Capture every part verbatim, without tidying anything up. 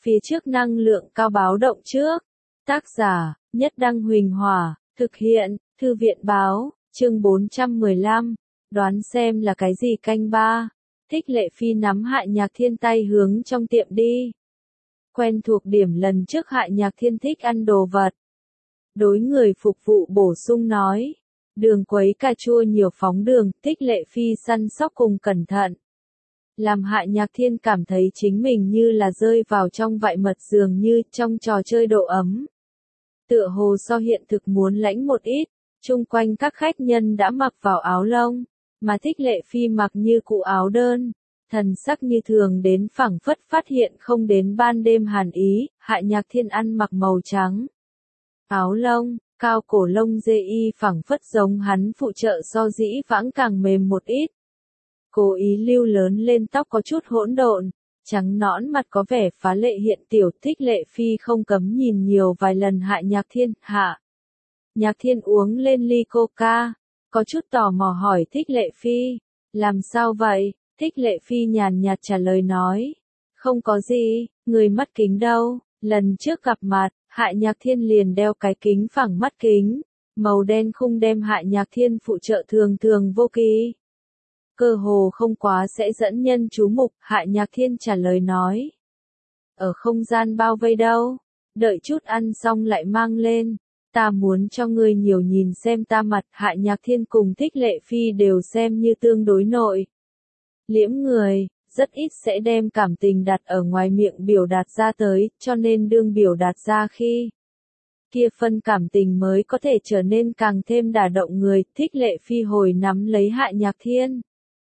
phía trước năng lượng cao báo động trước. Tác giả, Nhất Đăng Huỳnh Hỏa, thực hiện, Thư viện Báo, chương bốn trăm mười lăm, đoán xem là cái gì canh ba. Thích Lệ Phi nắm Hạ Nhạc Thiên tay hướng trong tiệm đi. Quen thuộc điểm lần trước Hạ Nhạc Thiên thích ăn đồ vật. Đối người phục vụ bổ sung nói, đường quấy cà chua nhiều phóng đường, Thích Lệ Phi săn sóc cùng cẩn thận. Làm Hạ Nhạc Thiên cảm thấy chính mình như là rơi vào trong vại mật dường như trong trò chơi độ ấm. Tựa hồ so hiện thực muốn lãnh một ít, chung quanh các khách nhân đã mặc vào áo lông, mà Thích Lệ Phi mặc như cụ áo đơn, thần sắc như thường đến phảng phất phát hiện không đến ban đêm hàn ý. Hạ Nhạc Thiên ăn mặc màu trắng. Áo lông, cao cổ lông dê y phảng phất giống hắn phụ trợ so dĩ vãng càng mềm một ít. Cố ý lưu lớn lên tóc có chút hỗn độn, trắng nõn mặt có vẻ phá lệ hiện tiểu. Thích Lệ Phi không cấm nhìn nhiều vài lần Hạ Nhạc Thiên. Hạ Nhạc Thiên uống lên ly coca, có chút tò mò hỏi Thích Lệ Phi, làm sao vậy? Thích Lệ Phi nhàn nhạt trả lời nói, không có gì, người mắt kính đâu. Lần trước gặp mặt, Hạ Nhạc Thiên liền đeo cái kính phẳng mắt kính, màu đen khung đem Hạ Nhạc Thiên phụ trợ thường thường vô kỳ. Cơ hồ không quá sẽ dẫn nhân chú mục. Hạ Nhạc Thiên trả lời nói, ở không gian bao vây đâu, đợi chút ăn xong lại mang lên, ta muốn cho ngươi nhiều nhìn xem ta mặt. Hạ Nhạc Thiên cùng Thích Lệ Phi đều xem như tương đối nội liễm người, rất ít sẽ đem cảm tình đặt ở ngoài miệng biểu đạt ra tới, cho nên đương biểu đạt ra khi kia phân cảm tình mới có thể trở nên càng thêm đả động người. Thích Lệ Phi hồi nắm lấy Hạ Nhạc Thiên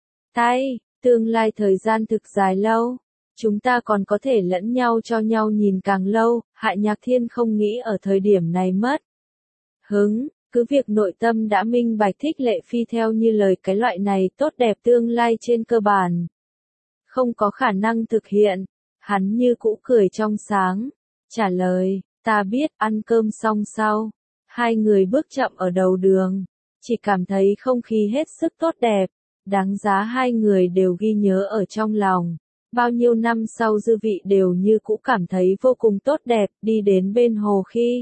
tay, tương lai thời gian thực dài lâu, chúng ta còn có thể lẫn nhau cho nhau nhìn càng lâu. Hạ Nhạc Thiên không nghĩ ở thời điểm này mất hứng, cứ việc nội tâm đã minh bạch Thích Lệ Phi theo như lời cái loại này tốt đẹp tương lai trên cơ bản không có khả năng thực hiện. Hắn như cũ cười trong sáng, trả lời, ta biết. Ăn cơm xong sau, hai người bước chậm ở đầu đường, chỉ cảm thấy không khí hết sức tốt đẹp, đáng giá hai người đều ghi nhớ ở trong lòng. Bao nhiêu năm sau dư vị đều như cũ cảm thấy vô cùng tốt đẹp. Đi đến bên hồ khi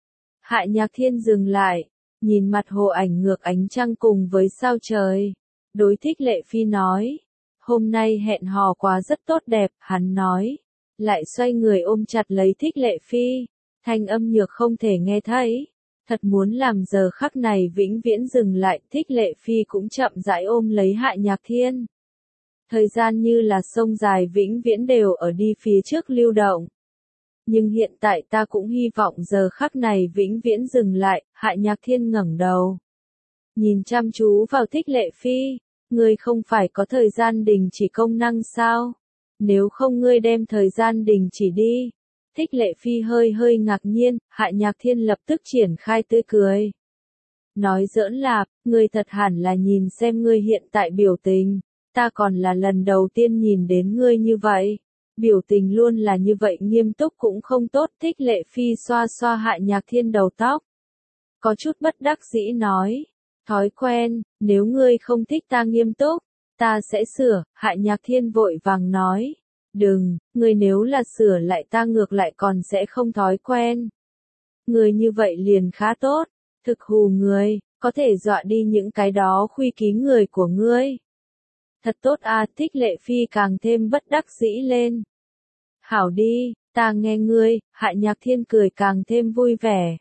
Hạ Nhạc Thiên dừng lại, nhìn mặt hồ ảnh ngược ánh trăng cùng với sao trời, đối Thích Lệ Phi nói, hôm nay hẹn hò quá rất tốt đẹp. Hắn nói, lại xoay người ôm chặt lấy Thích Lệ Phi, thanh âm nhược không thể nghe thấy, thật muốn làm giờ khắc này vĩnh viễn dừng lại. Thích Lệ Phi cũng chậm rãi ôm lấy Hạ Nhạc Thiên. Thời gian như là sông dài vĩnh viễn đều ở đi phía trước lưu động. Nhưng hiện tại ta cũng hy vọng giờ khắc này vĩnh viễn dừng lại. Hạ Nhạc Thiên ngẩng đầu, nhìn chăm chú vào Thích Lệ Phi, ngươi không phải có thời gian đình chỉ công năng sao? Nếu không ngươi đem thời gian đình chỉ đi. Thích Lệ Phi hơi hơi ngạc nhiên. Hạ Nhạc Thiên lập tức triển khai tươi cười, nói giỡn lạp, ngươi thật hẳn là nhìn xem ngươi hiện tại biểu tình, ta còn là lần đầu tiên nhìn đến ngươi như vậy. Biểu tình luôn là như vậy nghiêm túc cũng không tốt. Thích Lệ Phi xoa xoa Hạ Nhạc Thiên đầu tóc, có chút bất đắc dĩ nói, thói quen, nếu ngươi không thích ta nghiêm túc, ta sẽ sửa. Hạ Nhạc Thiên vội vàng nói, đừng, ngươi nếu là sửa lại ta ngược lại còn sẽ không thói quen. Ngươi như vậy liền khá tốt, thực hù người, có thể dọa đi những cái đó khuy ký người của ngươi. Thật tốt à. Thích Lệ Phi càng thêm bất đắc dĩ lên. Hảo đi, ta nghe ngươi. Hạ Nhạc Thiên cười càng thêm vui vẻ,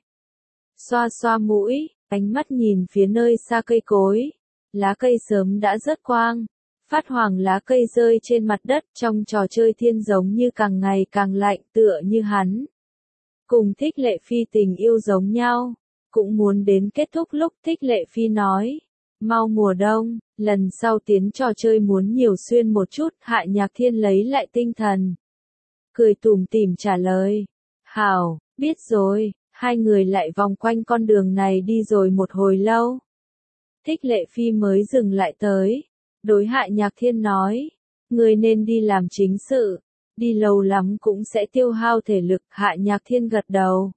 xoa xoa mũi, ánh mắt nhìn phía nơi xa cây cối. Lá cây sớm đã rớt quang, phát hoàng lá cây rơi trên mặt đất. Trong trò chơi thiên giống như càng ngày càng lạnh, tựa như hắn cùng Thích Lệ Phi tình yêu giống nhau, cũng muốn đến kết thúc lúc. Thích Lệ Phi nói, mau mùa đông, lần sau tiến trò chơi muốn nhiều xuyên một chút. Hạ Nhạc Thiên lấy lại tinh thần, cười tủm tỉm trả lời, hảo, biết rồi. Hai người lại vòng quanh con đường này đi rồi một hồi lâu. Thích Lệ Phi mới dừng lại tới, đối Hạ Nhạc Thiên nói, ngươi nên đi làm chính sự, đi lâu lắm cũng sẽ tiêu hao thể lực. Hạ Nhạc Thiên gật đầu.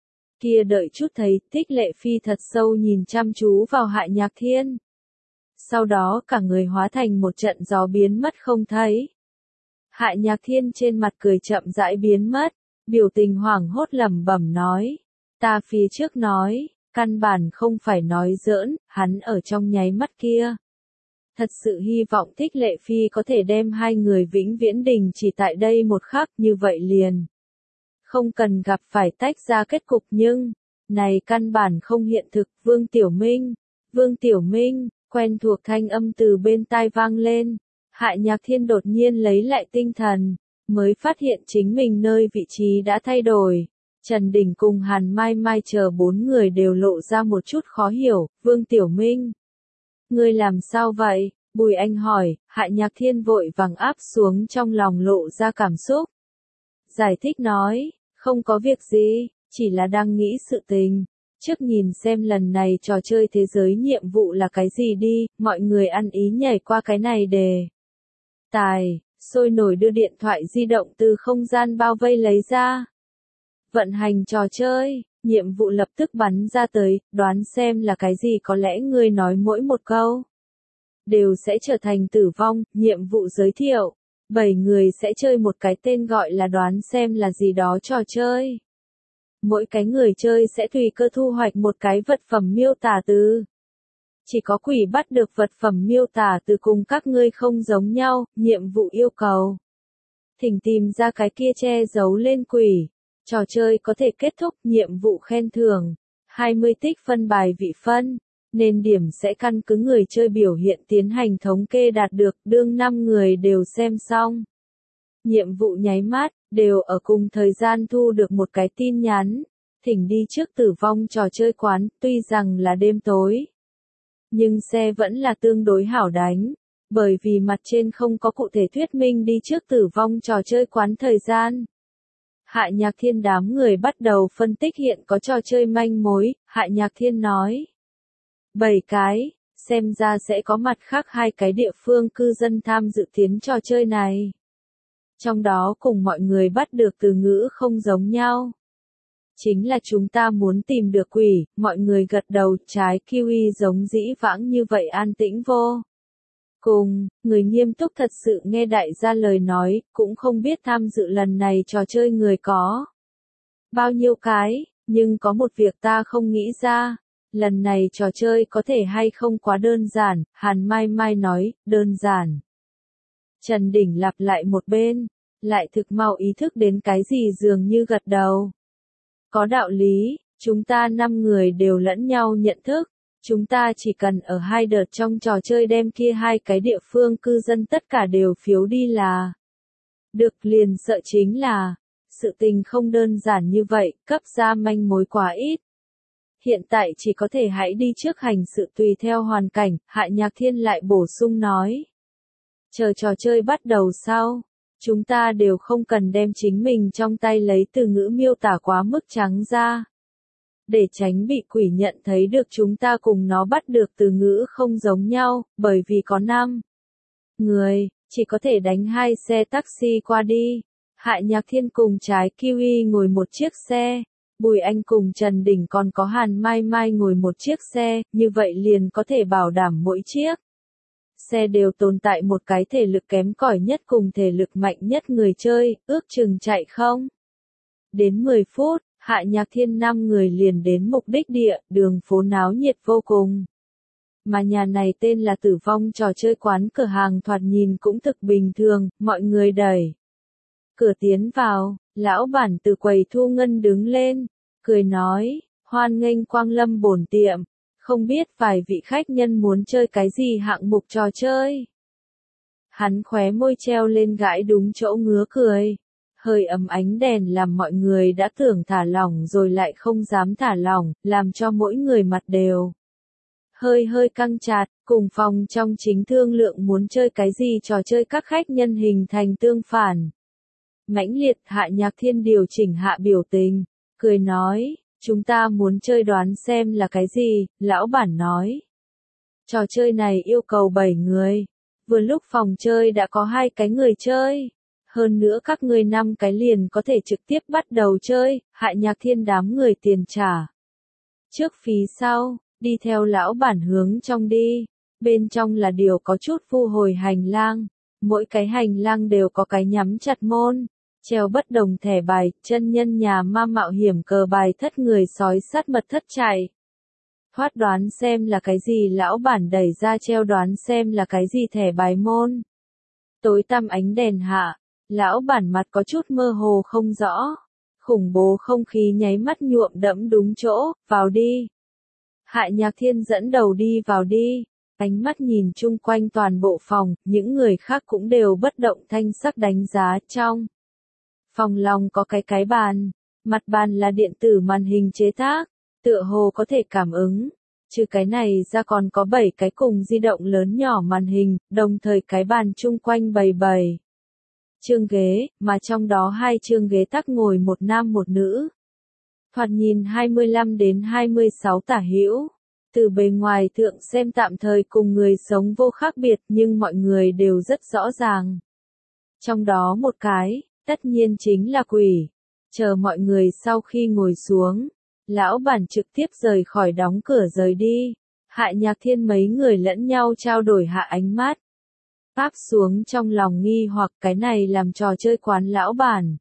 Kia đợi chút thấy. Thích Lệ Phi thật sâu nhìn chăm chú vào Hạ Nhạc Thiên, sau đó cả người hóa thành một trận gió biến mất không thấy. Hạ Nhạc Thiên trên mặt cười chậm rãi biến mất, biểu tình hoảng hốt lẩm bẩm nói. Ta phía trước nói, căn bản không phải nói giỡn, hắn ở trong nháy mắt kia. Thật sự hy vọng Thích Lệ Phi có thể đem hai người vĩnh viễn đình chỉ tại đây một khắc như vậy liền. Không cần gặp phải tách ra kết cục nhưng, này căn bản không hiện thực. Vương Tiểu Minh, Vương Tiểu Minh, quen thuộc thanh âm từ bên tai vang lên. Hạ Nhạc Thiên đột nhiên lấy lại tinh thần, mới phát hiện chính mình nơi vị trí đã thay đổi. Trần Đình cùng Hàn Mai Mai chờ bốn người đều lộ ra một chút khó hiểu. Vương Tiểu Minh, ngươi làm sao vậy? Bùi Anh hỏi. Hạ Nhạc Thiên vội vàng áp xuống trong lòng lộ ra cảm xúc. Giải thích nói, không có việc gì, chỉ là đang nghĩ sự tình. Trước nhìn xem lần này trò chơi thế giới nhiệm vụ là cái gì đi, mọi người ăn ý nhảy qua cái này đề. Tài, sôi nổi đưa điện thoại di động từ không gian bao vây lấy ra. Vận hành trò chơi, nhiệm vụ lập tức bắn ra tới, đoán xem là cái gì, có lẽ ngươi nói mỗi một câu đều sẽ trở thành tử vong. Nhiệm vụ giới thiệu, bảy người sẽ chơi một cái tên gọi là đoán xem là gì đó trò chơi. Mỗi cái người chơi sẽ tùy cơ thu hoạch một cái vật phẩm miêu tả từ. Chỉ có quỷ bắt được vật phẩm miêu tả từ cùng các ngươi không giống nhau. Nhiệm vụ yêu cầu, thỉnh tìm ra cái kia che giấu lên quỷ. Trò chơi có thể kết thúc. Nhiệm vụ khen thưởng, hai mươi tích phân bài vị phân, nên điểm sẽ căn cứ người chơi biểu hiện tiến hành thống kê đạt được. Đương năm người đều xem xong nhiệm vụ nháy mắt, đều ở cùng thời gian thu được một cái tin nhắn, thỉnh đi trước tử vong trò chơi quán. Tuy rằng là đêm tối, nhưng xe vẫn là tương đối hảo đánh, bởi vì mặt trên không có cụ thể thuyết minh đi trước tử vong trò chơi quán thời gian. Hạ Nhạc Thiên đám người bắt đầu phân tích hiện có trò chơi manh mối. Hạ Nhạc Thiên nói, bảy cái, xem ra sẽ có mặt khác hai cái địa phương cư dân tham dự tiến trò chơi này. Trong đó cùng mọi người bắt được từ ngữ không giống nhau. Chính là chúng ta muốn tìm được quỷ. Mọi người gật đầu. Trái kiwi giống dĩ vãng như vậy an tĩnh vô cùng, người nghiêm túc thật sự nghe đại gia lời nói, cũng không biết tham dự lần này trò chơi người có bao nhiêu cái, nhưng có một việc ta không nghĩ ra, lần này trò chơi có thể hay không quá đơn giản. Hàn Mai Mai nói, đơn giản. Trần Đỉnh lặp lại một bên, lại thực mau ý thức đến cái gì dường như gật đầu. Có đạo lý, chúng ta năm người đều lẫn nhau nhận thức. Chúng ta chỉ cần ở hai đợt trong trò chơi đem kia hai cái địa phương cư dân tất cả đều phiếu đi là được. Liền sợ chính là, sự tình không đơn giản như vậy, cấp ra manh mối quá ít. Hiện tại chỉ có thể hãy đi trước hành sự tùy theo hoàn cảnh. Hạ Nhạc Thiên lại bổ sung nói. Chờ trò chơi bắt đầu sau, chúng ta đều không cần đem chính mình trong tay lấy từ ngữ miêu tả quá mức trắng ra. Để tránh bị quỷ nhận thấy được chúng ta cùng nó bắt được từ ngữ không giống nhau, bởi vì có năm người, chỉ có thể đánh hai xe taxi qua đi. Hạ Nhạc Thiên cùng Trái Kiwi ngồi một chiếc xe, Bùi Anh cùng Trần Đình còn có Hàn Mai Mai ngồi một chiếc xe, như vậy liền có thể bảo đảm mỗi chiếc xe đều tồn tại một cái thể lực kém cỏi nhất cùng thể lực mạnh nhất người chơi, ước chừng chạy không đến mười phút. Hạ Nhạc Thiên năm người liền đến mục đích địa, đường phố náo nhiệt vô cùng. Mà nhà này tên là Tử Vong trò chơi quán, cửa hàng thoạt nhìn cũng thực bình thường, mọi người đẩy cửa tiến vào, lão bản từ quầy thu ngân đứng lên, cười nói, hoan nghênh quang lâm bổn tiệm, không biết vài vị khách nhân muốn chơi cái gì hạng mục trò chơi. Hắn khóe môi treo lên gãi đúng chỗ ngứa cười. Hơi ấm ánh đèn làm mọi người đã tưởng thả lỏng rồi lại không dám thả lỏng, làm cho mỗi người mặt đều hơi hơi căng chặt. Cùng phòng trong chính thương lượng muốn chơi cái gì trò chơi, các khách nhân hình thành tương phản mãnh liệt. Hạ Nhạc Thiên điều chỉnh hạ biểu tình, cười nói, chúng ta muốn chơi đoán xem là cái gì. Lão bản nói, trò chơi này yêu cầu bảy người, vừa lúc phòng chơi đã có hai cái người chơi. Hơn nữa các ngươi năm cái liền có thể trực tiếp bắt đầu chơi. Hạ Nhạc Thiên đám người tiền trả trước phí sau, đi theo lão bản hướng trong đi. Bên trong là điều có chút vu hồi hành lang, Mỗi cái hành lang đều có cái nhắm chặt môn, treo bất đồng thẻ bài, chân nhân nhà ma mạo hiểm cờ bài thất người sói sát mật thất chạy. Thoát đoán xem là cái gì lão bản đẩy ra treo đoán xem là cái gì thẻ bài môn. Tối tăm ánh đèn hạ, lão bản mặt có chút mơ hồ không rõ. Khủng bố không khí nháy mắt nhuộm đẫm đúng chỗ, vào đi. Hạ Nhạc Thiên dẫn đầu đi vào đi. Ánh mắt nhìn chung quanh toàn bộ phòng, những người khác cũng đều bất động thanh sắc đánh giá trong. Phòng lòng có cái cái bàn, mặt bàn là điện tử màn hình chế tác, tựa hồ có thể cảm ứng. Trừ cái này ra còn có bảy cái cùng di động lớn nhỏ màn hình, đồng thời cái bàn chung quanh bầy bầy. Chương ghế, mà trong đó hai chương ghế tắc ngồi một nam một nữ. Thoạt nhìn hai mươi lăm đến hai mươi sáu tả hữu. Từ bề ngoài thượng xem tạm thời cùng người sống vô khác biệt nhưng mọi người đều rất rõ ràng. Trong đó một cái, tất nhiên chính là quỷ. Chờ mọi người sau khi ngồi xuống, lão bản trực tiếp rời khỏi đóng cửa rời đi. Hạ Nhạc Thiên mấy người lẫn nhau trao đổi hạ ánh mắt. Áp xuống trong lòng nghi hoặc cái này làm trò chơi quán lão bản.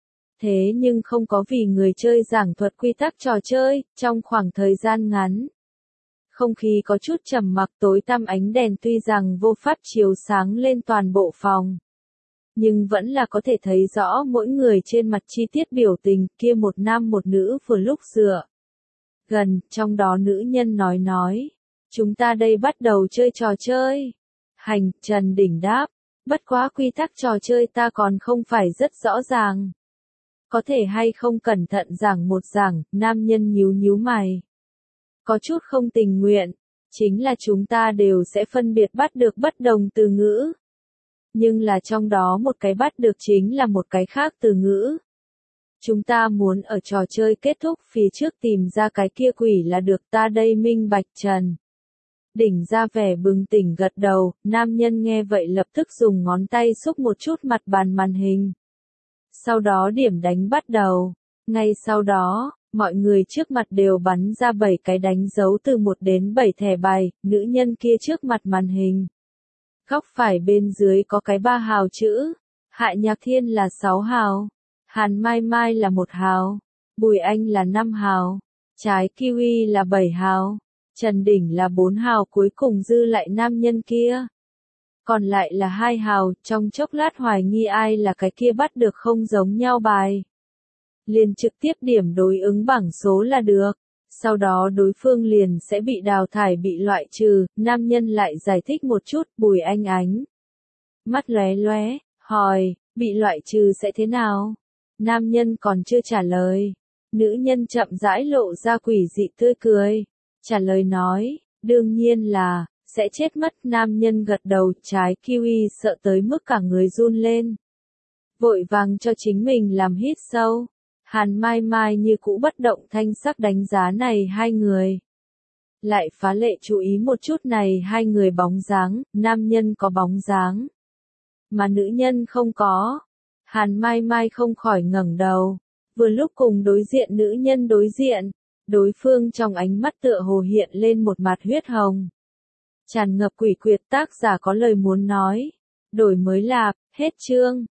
Thế nhưng không có vì người chơi giảng thuật quy tắc trò chơi, trong khoảng thời gian ngắn. Không khí có chút trầm mặc tối tăm ánh đèn tuy rằng vô pháp chiếu sáng lên toàn bộ phòng. Nhưng vẫn là có thể thấy rõ mỗi người trên mặt chi tiết biểu tình kia một nam một nữ vừa lúc dựa. Gần, trong đó nữ nhân nói nói. Chúng ta đây bắt đầu chơi trò chơi. Hành, Trần Đỉnh đáp. Bất quá quy tắc trò chơi ta còn không phải rất rõ ràng. Có thể hay không cẩn thận giảng một giảng, nam nhân nhíu nhíu mày. Có chút không tình nguyện, chính là chúng ta đều sẽ phân biệt bắt được bất đồng từ ngữ. Nhưng là trong đó một cái bắt được chính là một cái khác từ ngữ. Chúng ta muốn ở trò chơi kết thúc phía trước tìm ra cái kia quỷ là được ta đây minh bạch Trần. Đỉnh ra vẻ bừng tỉnh gật đầu, nam nhân nghe vậy lập tức dùng ngón tay xúc một chút mặt bàn màn hình. Sau đó điểm đánh bắt đầu. Ngay sau đó, mọi người trước mặt đều bắn ra bảy cái đánh dấu từ một đến bảy thẻ bài, nữ nhân kia trước mặt màn hình. Góc phải bên dưới có cái ba hào chữ, Hạ Nhạc Thiên là sáu hào, Hàn Mai Mai là một hào, Bùi Anh là năm hào, Trái Kiwi là bảy hào, Trần Đỉnh là bốn hào cuối cùng dư lại nam nhân kia. Còn lại là hai hào, trong chốc lát hoài nghi ai là cái kia bắt được không giống nhau bài. Liền trực tiếp điểm đối ứng bảng số là được. Sau đó đối phương liền sẽ bị đào thải bị loại trừ, nam nhân lại giải thích một chút, Bùi Anh ánh. Mắt lóe lóe, hỏi, bị loại trừ sẽ thế nào? Nam nhân còn chưa trả lời. Nữ nhân chậm rãi lộ ra quỷ dị tươi cười. Trả lời nói, đương nhiên là, sẽ chết mất. Nam nhân gật đầu. Trái Kiwi sợ tới mức cả người run lên. Vội vàng cho chính mình làm hít sâu. Hàn Mai Mai như cũ bất động thanh sắc đánh giá này hai người. Lại phá lệ chú ý một chút này hai người bóng dáng, nam nhân có bóng dáng. Mà nữ nhân không có. Hàn Mai Mai không khỏi ngẩng đầu. Vừa lúc cùng đối diện nữ nhân đối diện, đối phương trong ánh mắt tựa hồ hiện lên một mặt huyết hồng. Tràn ngập quỷ quyệt tác giả có lời muốn nói. Đổi mới lạp, hết chương.